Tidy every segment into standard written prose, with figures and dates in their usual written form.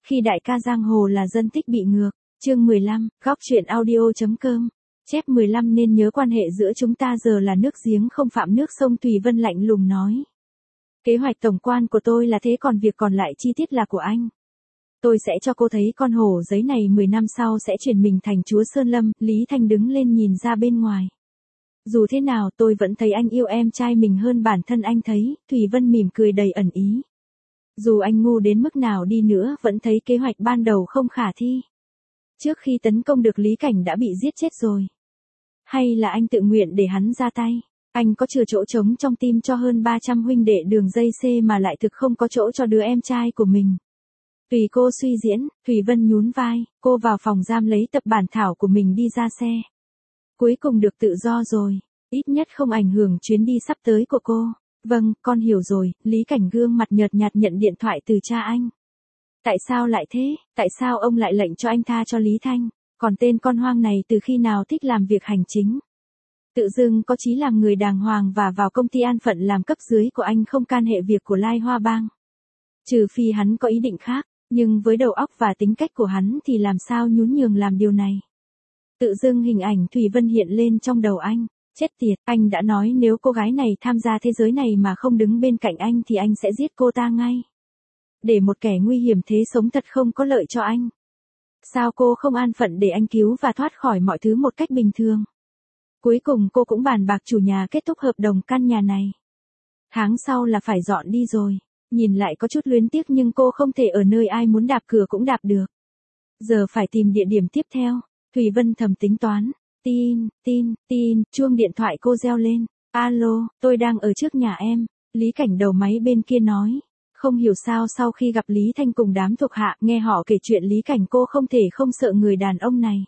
Khi đại ca giang hồ là dân tích bị ngược, chương 15, góc truyện audio.com. Chép 15 nên nhớ quan hệ giữa chúng ta giờ là nước giếng không phạm nước sông. Thùy Vân lạnh lùng nói. Kế hoạch tổng quan của tôi là thế, còn việc còn lại chi tiết là của anh. Tôi sẽ cho cô thấy con hổ giấy này 10 năm sau sẽ chuyển mình thành chúa Sơn Lâm. Lý Thanh đứng lên nhìn ra bên ngoài. Dù thế nào tôi vẫn thấy anh yêu em trai mình hơn bản thân anh thấy. Thùy Vân mỉm cười đầy ẩn ý. Dù anh ngu đến mức nào đi nữa vẫn thấy kế hoạch ban đầu không khả thi. Trước khi tấn công được Lý Cảnh đã bị giết chết rồi. Hay là anh tự nguyện để hắn ra tay? Anh có chừa chỗ trống trong tim cho hơn 300 huynh đệ đường dây C mà lại thực không có chỗ cho đứa em trai của mình. Tùy cô suy diễn, Thùy Vân nhún vai, cô vào phòng giam lấy tập bản thảo của mình đi ra xe. Cuối cùng được tự do rồi, ít nhất không ảnh hưởng chuyến đi sắp tới của cô. Vâng, con hiểu rồi. Lý Cảnh gương mặt nhợt nhạt nhận điện thoại từ cha anh. Tại sao lại thế? Tại sao ông lại lệnh cho anh tha cho Lý Thanh? Còn tên con hoang này từ khi nào thích làm việc hành chính? Tự dưng có chí làm người đàng hoàng và vào công ty an phận làm cấp dưới của anh, không can hệ việc của Lai Hoa Bang. Trừ phi hắn có ý định khác, nhưng với đầu óc và tính cách của hắn thì làm sao nhún nhường làm điều này? Tự dưng hình ảnh Thùy Vân hiện lên trong đầu anh. Chết tiệt, anh đã nói nếu cô gái này tham gia thế giới này mà không đứng bên cạnh anh thì anh sẽ giết cô ta ngay. Để một kẻ nguy hiểm thế sống thật không có lợi cho anh. Sao cô không an phận để anh cứu và thoát khỏi mọi thứ một cách bình thường? Cuối cùng cô cũng bàn bạc chủ nhà kết thúc hợp đồng căn nhà này. Tháng sau là phải dọn đi rồi. Nhìn lại có chút luyến tiếc nhưng cô không thể ở nơi ai muốn đạp cửa cũng đạp được. Giờ phải tìm địa điểm tiếp theo. Thùy Vân thầm tính toán. Tin, chuông điện thoại cô reo lên. Alo, tôi đang ở trước nhà em. Lý Cảnh đầu máy bên kia nói. Không hiểu sao sau khi gặp Lý Thanh cùng đám thuộc hạ nghe họ kể chuyện Lý Cảnh, cô không thể không sợ người đàn ông này.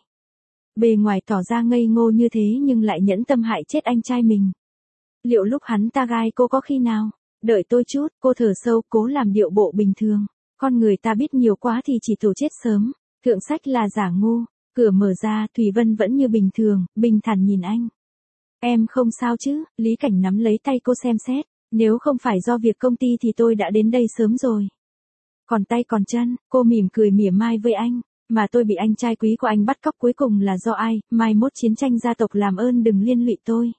Bề ngoài tỏ ra ngây ngô như thế nhưng lại nhẫn tâm hại chết anh trai mình. Liệu lúc hắn ta gai cô có khi nào? Đợi tôi chút, cô thở sâu cố làm điệu bộ bình thường. Con người ta biết nhiều quá thì chỉ tổ chết sớm. Thượng sách là giả ngu. Cửa mở ra, Thùy Vân vẫn như bình thường, bình thản nhìn anh. Em không sao chứ? Lý Cảnh nắm lấy tay cô xem xét. Nếu không phải do việc công ty thì tôi đã đến đây sớm rồi. Còn tay còn chân, cô mỉm cười mỉa mai với anh. Mà tôi bị anh trai quý của anh bắt cóc cuối cùng là do ai? Mai mốt chiến tranh gia tộc làm ơn đừng liên lụy tôi.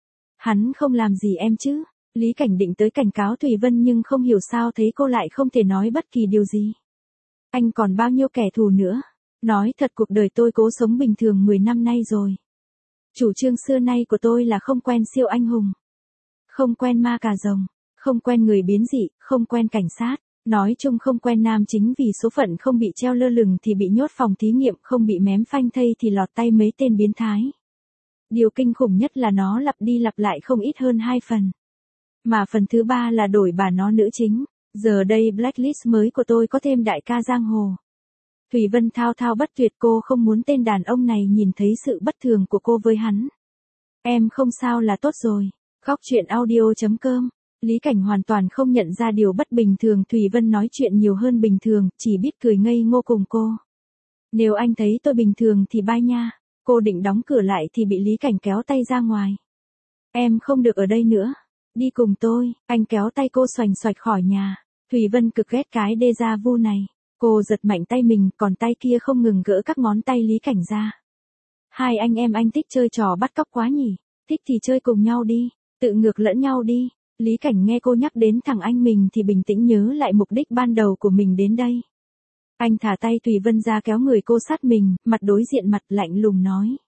Hắn không làm gì em chứ? Lý Cảnh định tới cảnh cáo Thùy Vân nhưng không hiểu sao thấy cô lại không thể nói bất kỳ điều gì. Anh còn bao nhiêu kẻ thù nữa? Nói thật cuộc đời tôi cố sống bình thường 10 năm nay rồi. Chủ trương xưa nay của tôi là không quen siêu anh hùng. Không quen ma cà rồng. Không quen người biến dị, không quen cảnh sát. Nói chung không quen nam chính vì số phận không bị treo lơ lửng thì bị nhốt phòng thí nghiệm, không bị mém phanh thây thì lọt tay mấy tên biến thái. Điều kinh khủng nhất là nó lặp đi lặp lại không ít hơn 2 phần. Mà phần thứ 3 là đổi bà nó nữ chính. Giờ đây blacklist mới của tôi có thêm đại ca giang hồ. Thùy Vân thao thao bất tuyệt, cô không muốn tên đàn ông này nhìn thấy sự bất thường của cô với hắn. Em không sao là tốt rồi. Góc truyện audio.com. Lý Cảnh hoàn toàn không nhận ra điều bất bình thường. Thùy Vân nói chuyện nhiều hơn bình thường, chỉ biết cười ngây ngô cùng cô. Nếu anh thấy tôi bình thường thì bye nha. Cô định đóng cửa lại thì bị Lý Cảnh kéo tay ra ngoài. Em không được ở đây nữa. Đi cùng tôi. Anh kéo tay cô xoành xoạch khỏi nhà. Thùy Vân cực ghét cái déjà vu này. Cô giật mạnh tay mình, còn tay kia không ngừng gỡ các ngón tay Lý Cảnh ra. Hai anh em anh thích chơi trò bắt cóc quá nhỉ? Thích thì chơi cùng nhau đi. Tự ngược lẫn nhau đi. Lý Cảnh nghe cô nhắc đến thằng anh mình thì bình tĩnh nhớ lại mục đích ban đầu của mình đến đây. Anh thả tay Thùy Vân ra kéo người cô sát mình, mặt đối diện mặt lạnh lùng nói.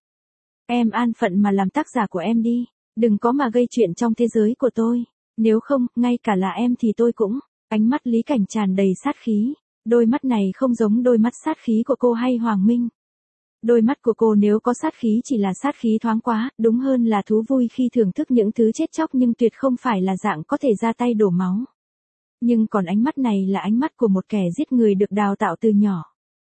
Em an phận mà làm tác giả của em đi. Đừng có mà gây chuyện trong thế giới của tôi. Nếu không, ngay cả là em thì tôi cũng. Ánh mắt Lý Cảnh tràn đầy sát khí. Đôi mắt này không giống đôi mắt sát khí của cô hay Hoàng Minh. Đôi mắt của cô nếu có sát khí chỉ là sát khí thoáng quá, đúng hơn là thú vui khi thưởng thức những thứ chết chóc nhưng tuyệt không phải là dạng có thể ra tay đổ máu. Nhưng còn ánh mắt này là ánh mắt của một kẻ giết người được đào tạo từ nhỏ.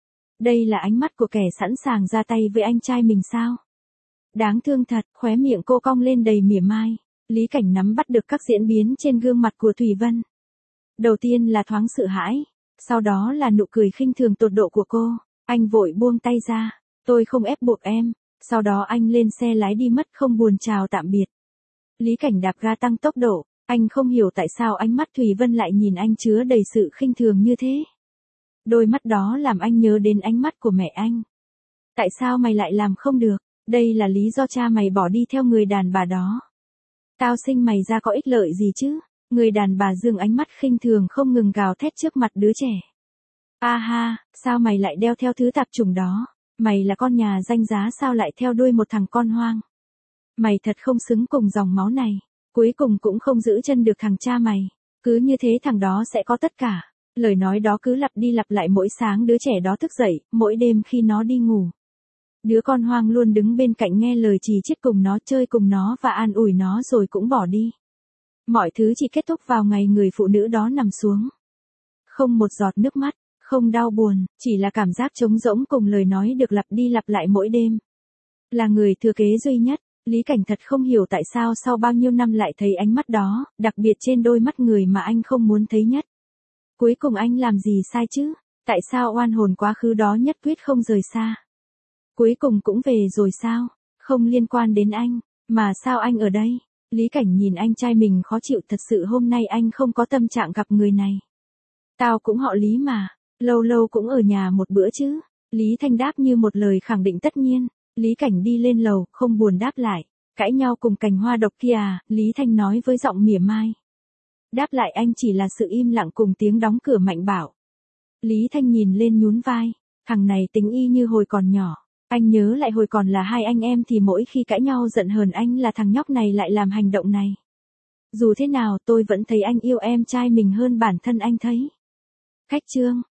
Đây là ánh mắt của kẻ sẵn sàng ra tay với anh trai mình sao? Đáng thương thật, khóe miệng cô cong lên đầy mỉa mai. Lý Cảnh nắm bắt được các diễn biến trên gương mặt của Thùy Vân. Đầu tiên là thoáng sợ hãi, sau đó là nụ cười khinh thường tột độ của cô. Anh vội buông tay ra. Tôi không ép buộc em. Sau đó anh lên xe lái đi mất không buồn chào tạm biệt. Lý Cảnh đạp ga tăng tốc độ. Anh không hiểu tại sao ánh mắt Thùy Vân lại nhìn anh chứa đầy sự khinh thường như thế. Đôi mắt đó làm anh nhớ đến ánh mắt của mẹ anh. Tại sao mày lại làm không được? Đây là lý do cha mày bỏ đi theo người đàn bà đó. Tao sinh mày ra có ích lợi gì chứ? Người đàn bà dương ánh mắt khinh thường không ngừng gào thét trước mặt đứa trẻ. A ha, sao mày lại đeo theo thứ tạp chủng đó? Mày là con nhà danh giá sao lại theo đuôi một thằng con hoang? Mày thật không xứng cùng dòng máu này. Cuối cùng cũng không giữ chân được thằng cha mày. Cứ như thế thằng đó sẽ có tất cả. Lời nói đó cứ lặp đi lặp lại mỗi sáng đứa trẻ đó thức dậy, mỗi đêm khi nó đi ngủ. Đứa con hoang luôn đứng bên cạnh nghe lời chỉ chiết cùng nó, chơi cùng nó và an ủi nó rồi cũng bỏ đi. Mọi thứ chỉ kết thúc vào ngày người phụ nữ đó nằm xuống. Không một giọt nước mắt, không đau buồn, chỉ là cảm giác trống rỗng cùng lời nói được lặp đi lặp lại mỗi đêm. Là người thừa kế duy nhất, Lý Cảnh thật không hiểu tại sao sau bao nhiêu năm lại thấy ánh mắt đó, đặc biệt trên đôi mắt người mà anh không muốn thấy nhất. Cuối cùng anh làm gì sai chứ? Tại sao oan hồn quá khứ đó nhất quyết không rời xa? Cuối cùng cũng về rồi sao? Không liên quan đến anh, mà sao anh ở đây? Lý Cảnh nhìn anh trai mình khó chịu, thật sự hôm nay anh không có tâm trạng gặp người này. Tao cũng họ Lý mà, lâu lâu cũng ở nhà một bữa chứ. Lý Thanh đáp như một lời khẳng định tất nhiên. Lý Cảnh đi lên lầu, không buồn đáp lại. Cãi nhau cùng cành hoa độc kia à? Lý Thanh nói với giọng mỉa mai. Đáp lại anh chỉ là sự im lặng cùng tiếng đóng cửa mạnh bạo. Lý Thanh nhìn lên nhún vai. Thằng này tính y như hồi còn nhỏ. Anh nhớ lại hồi còn là hai anh em thì mỗi khi cãi nhau giận hờn anh là thằng nhóc này lại làm hành động này. Dù thế nào tôi vẫn thấy anh yêu em trai mình hơn bản thân anh thấy. Khách trương.